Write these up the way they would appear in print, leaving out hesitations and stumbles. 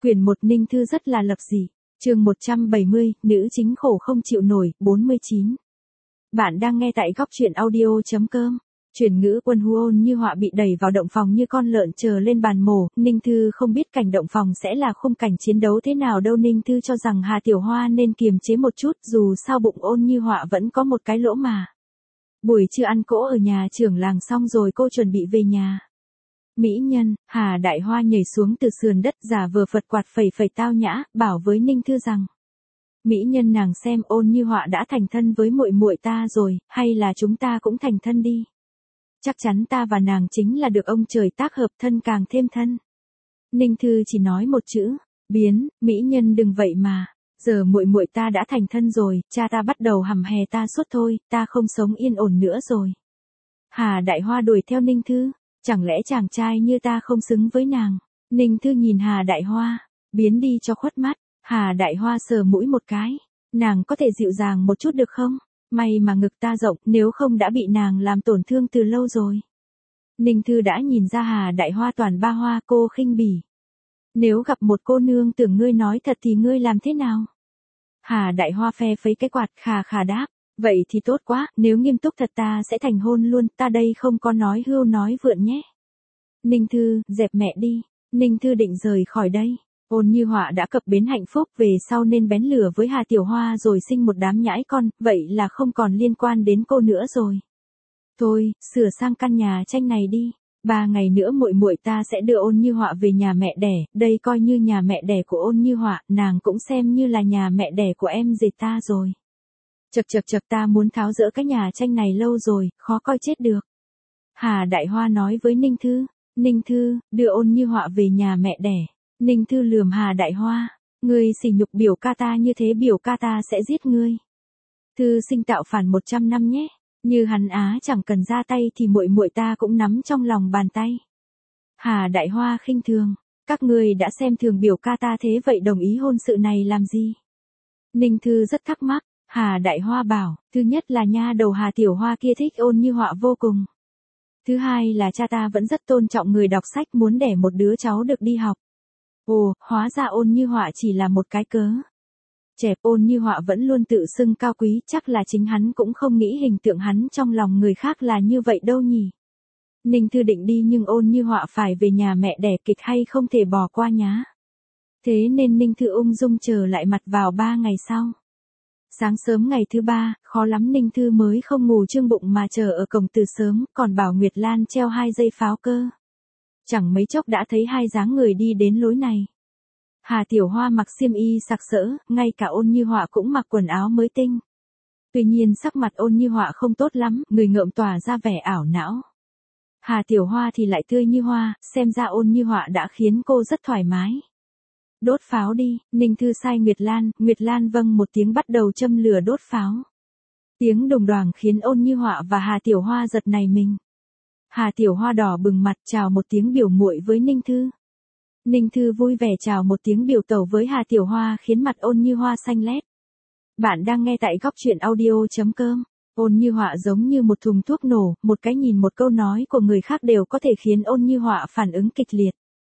Quyển 1 Ninh Thư rất là lập dị. Chương 170, nữ chính khổ không chịu nổi, 49. Bạn đang nghe tại góc truyện audio.com. Chuyển ngữ Quân Hu Ôn Như Họa bị đẩy vào động phòng như con lợn chờ lên bàn mổ, Ninh Thư không biết cảnh động phòng sẽ là khung cảnh chiến đấu thế nào đâu. Ninh Thư cho rằng Hà Tiểu Hoa nên kiềm chế một chút, dù sao bụng Ôn Như Họa vẫn có một cái lỗ mà. Buổi trưa ăn cỗ ở nhà trưởng làng xong rồi cô chuẩn bị về nhà. Mỹ nhân, Hà Đại Hoa nhảy xuống từ sườn đất giả vờ phật quạt phẩy phẩy tao nhã, bảo với Ninh Thư rằng: Mỹ nhân nàng xem, Ôn Như Họa đã thành thân với muội muội ta rồi, hay là chúng ta cũng thành thân đi. Chắc chắn ta và nàng chính là được ông trời tác hợp, thân càng thêm thân. Ninh Thư chỉ nói một chữ: biến. Mỹ nhân đừng vậy mà. Giờ muội muội ta đã thành thân rồi, cha ta bắt đầu hầm hè ta suốt thôi, ta không sống yên ổn nữa rồi. Hà Đại Hoa đuổi theo Ninh Thư: chẳng lẽ chàng trai như ta không xứng với nàng? Ninh Thư nhìn Hà Đại Hoa: biến đi cho khuất mắt. Hà Đại Hoa sờ mũi một cái: nàng có thể dịu dàng một chút được không? May mà ngực ta rộng, nếu không đã bị nàng làm tổn thương từ lâu rồi. Ninh Thư đã nhìn ra Hà Đại Hoa toàn ba hoa, cô khinh bỉ: nếu gặp một cô nương tưởng ngươi nói thật thì ngươi làm thế nào? Hà Đại Hoa phe phẩy cái quạt, khà khà đáp: vậy thì tốt quá, nếu nghiêm túc thật ta sẽ thành hôn luôn, ta đây không có nói hưu nói vượn nhé. Ninh Thư: dẹp mẹ đi. Ninh Thư định rời khỏi đây. Ôn Như Họa đã cập bến hạnh phúc, về sau nên bén lửa với Hà Tiểu Hoa rồi sinh một đám nhãi con, vậy là không còn liên quan đến cô nữa rồi. Thôi, sửa sang căn nhà tranh này đi. 3 ngày nữa muội muội ta sẽ đưa Ôn Như Họa về nhà mẹ đẻ, đây coi như nhà mẹ đẻ của Ôn Như Họa, nàng cũng xem như là nhà mẹ đẻ của em dệt ta rồi. Chật ta muốn tháo dỡ cái nhà tranh này lâu rồi, khó coi chết được. Hà Đại Hoa nói với Ninh Thư: Ninh Thư, đưa Ôn Như Họa về nhà mẹ đẻ. Ninh Thư lườm Hà Đại Hoa: ngươi sỉ nhục biểu ca ta như thế, biểu ca ta sẽ giết ngươi. Thư sinh tạo phản 100 năm nhé. Như hắn á chẳng cần ra tay thì muội muội ta cũng nắm trong lòng bàn tay. Hà Đại Hoa khinh thường: các ngươi đã xem thường biểu ca ta thế vậy đồng ý hôn sự này làm gì? Ninh Thư rất thắc mắc. Hà Đại Hoa bảo: thứ nhất là nha đầu Hà Tiểu Hoa kia thích Ôn Như Họa vô cùng. Thứ hai là cha ta vẫn rất tôn trọng người đọc sách, muốn đẻ một đứa cháu được đi học. Ồ, hóa ra Ôn Như Họa chỉ là một cái cớ. Chẹp, Ôn Như Họa vẫn luôn tự xưng cao quý, chắc là chính hắn cũng không nghĩ hình tượng hắn trong lòng người khác là như vậy đâu nhỉ. Ninh Thư định đi nhưng Ôn Như Họa phải về nhà mẹ đẻ, kịch hay không thể bỏ qua nhá. Thế nên Ninh Thư ung dung chờ lại mặt vào 3 ngày sau. Sáng sớm ngày thứ 3, khó lắm Ninh Thư mới không ngủ trương bụng mà chờ ở cổng từ sớm, còn bảo Nguyệt Lan treo 2 dây pháo cơ. Chẳng mấy chốc đã thấy 2 dáng người đi đến lối này. Hà Tiểu Hoa mặc xiêm y sặc sỡ, ngay cả Ôn Như Họa cũng mặc quần áo mới tinh. Tuy nhiên sắc mặt Ôn Như Họa không tốt lắm, người ngợm tỏa ra vẻ ảo não. Hà Tiểu Hoa thì lại tươi như hoa, xem ra Ôn Như Họa đã khiến cô rất thoải mái. Đốt pháo đi. Ninh Thư sai Nguyệt Lan vâng một tiếng bắt đầu châm lửa đốt pháo. Tiếng đùng đoàng khiến Ôn Như Họa và Hà Tiểu Hoa giật nảy mình. Hà Tiểu Hoa đỏ bừng mặt chào một tiếng biểu muội với Ninh Thư. Ninh Thư vui vẻ chào một tiếng biểu tẩu với Hà Tiểu Hoa khiến mặt Ôn Như Hoa xanh lét. Bạn đang nghe tại góc truyện audio.com. Ôn Như Họa giống như một thùng thuốc nổ, một cái nhìn một câu nói của người khác đều có thể khiến Ôn Như Họa phản ứng kịch liệt.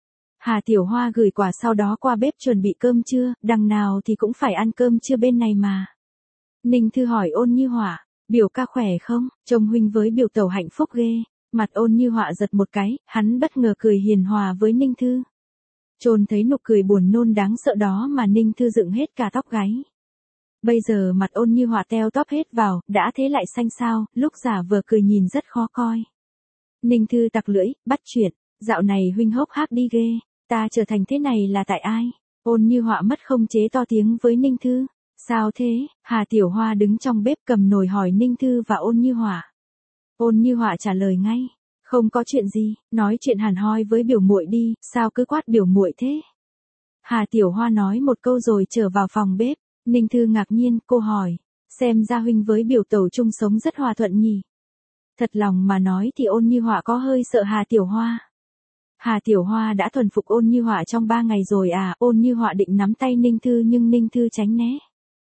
Hà Tiểu Hoa gửi quà sau đó qua bếp chuẩn bị cơm trưa, đằng nào thì cũng phải ăn cơm trưa bên này mà. Ninh Thư hỏi Ôn Như Họa: biểu ca khỏe không, trông huynh với biểu tẩu hạnh phúc ghê. Mặt Ôn Như Họa giật một cái, hắn bất ngờ cười hiền hòa với Ninh Thư. Trôn thấy nụ cười buồn nôn đáng sợ đó mà Ninh Thư dựng hết cả tóc gáy. Bây giờ mặt Ôn Như Họa teo tóp hết vào, đã thế lại xanh xao, lúc giả vờ cười nhìn rất khó coi. Ninh Thư tặc lưỡi, bắt chuyện: dạo này huynh hốc hác đi ghê, ta trở thành thế này là tại ai? Ôn Như Họa mất không chế to tiếng với Ninh Thư: sao thế? Hà Tiểu Hoa đứng trong bếp cầm nồi hỏi Ninh Thư và Ôn Như Họa. Ôn Như Họa trả lời ngay: không có chuyện gì, nói chuyện hàn hoi với biểu muội đi, sao cứ quát biểu muội thế? Hà Tiểu Hoa nói một câu rồi trở vào phòng bếp. Ninh Thư ngạc nhiên, cô hỏi: xem ra huynh với biểu tẩu chung sống rất hòa thuận nhỉ? Thật lòng mà nói thì Ôn Như Họa có hơi sợ Hà Tiểu Hoa. Hà Tiểu Hoa đã thuần phục Ôn Như Họa trong 3 ngày rồi à? Ôn Như Họa định nắm tay Ninh Thư nhưng Ninh Thư tránh né.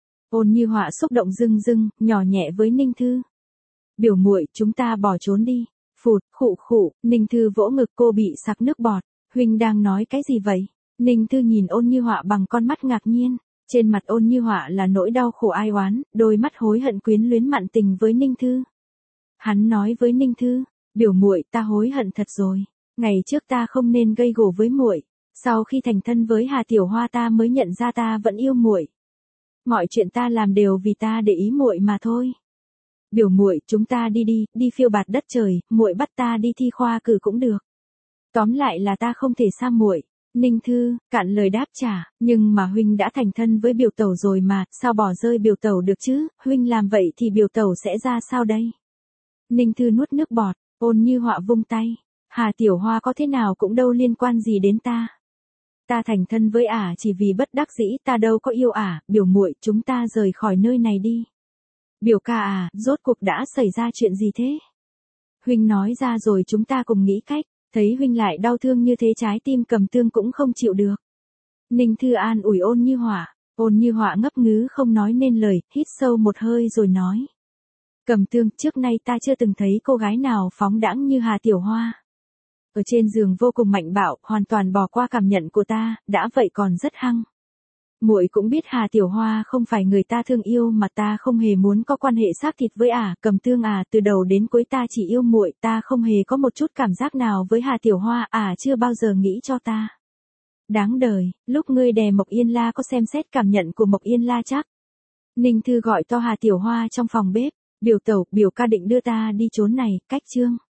Ôn Như Họa xúc động rưng rưng, nhỏ nhẹ với Ninh Thư: biểu muội, chúng ta bỏ trốn đi. Phụt, khụ khụ, Ninh Thư vỗ ngực, cô bị sặc nước bọt. Huynh đang nói cái gì vậy? Ninh Thư nhìn Ôn Như Họa bằng con mắt ngạc nhiên, trên mặt Ôn Như Họa là nỗi đau khổ ai oán, đôi mắt hối hận quyến luyến mặn tình với Ninh Thư. Hắn nói với Ninh Thư, biểu muội, ta hối hận thật rồi, ngày trước ta không nên gây gổ với muội, sau khi thành thân với Hà Tiểu Hoa ta mới nhận ra ta vẫn yêu muội. Mọi chuyện ta làm đều vì ta để ý muội mà thôi. Biểu muội, chúng ta đi phiêu bạt đất trời, muội bắt ta đi thi khoa cử cũng được. Tóm lại là ta không thể xa muội. Ninh Thư cạn lời đáp trả, nhưng mà huynh đã thành thân với biểu tẩu rồi mà, sao bỏ rơi biểu tẩu được chứ, huynh làm vậy thì biểu tẩu sẽ ra sao đây? Ninh Thư nuốt nước bọt, Ôn Như Họa vung tay, Hà Tiểu Hoa có thế nào cũng đâu liên quan gì đến ta. Ta thành thân với ả chỉ vì bất đắc dĩ, ta đâu có yêu ả, biểu muội, chúng ta rời khỏi nơi này đi. Biểu ca à, rốt cuộc đã xảy ra chuyện gì thế? Huynh nói ra rồi chúng ta cùng nghĩ cách, thấy huynh lại đau thương như thế trái tim Cầm Tương cũng không chịu được. Ninh Thư an ủi Ôn Như Họa ngấp ngứ không nói nên lời, hít sâu một hơi rồi nói. Cầm Tương, trước nay ta chưa từng thấy cô gái nào phóng đãng như Hà Tiểu Hoa. Ở trên giường vô cùng mạnh bạo, hoàn toàn bỏ qua cảm nhận của ta, đã vậy còn rất hăng. Muội cũng biết Hà Tiểu Hoa không phải người ta thương yêu mà ta không hề muốn có quan hệ xác thịt với ả, Cầm Tương à, từ đầu đến cuối ta chỉ yêu muội, ta không hề có một chút cảm giác nào với Hà Tiểu Hoa, ả chưa bao giờ nghĩ cho ta. Đáng đời, lúc ngươi đè Mộc Yên La có xem xét cảm nhận của Mộc Yên La chắc? Ninh Thư gọi to Hà Tiểu Hoa trong phòng bếp, biểu tẩu, biểu ca định đưa ta đi chốn này, cách chương.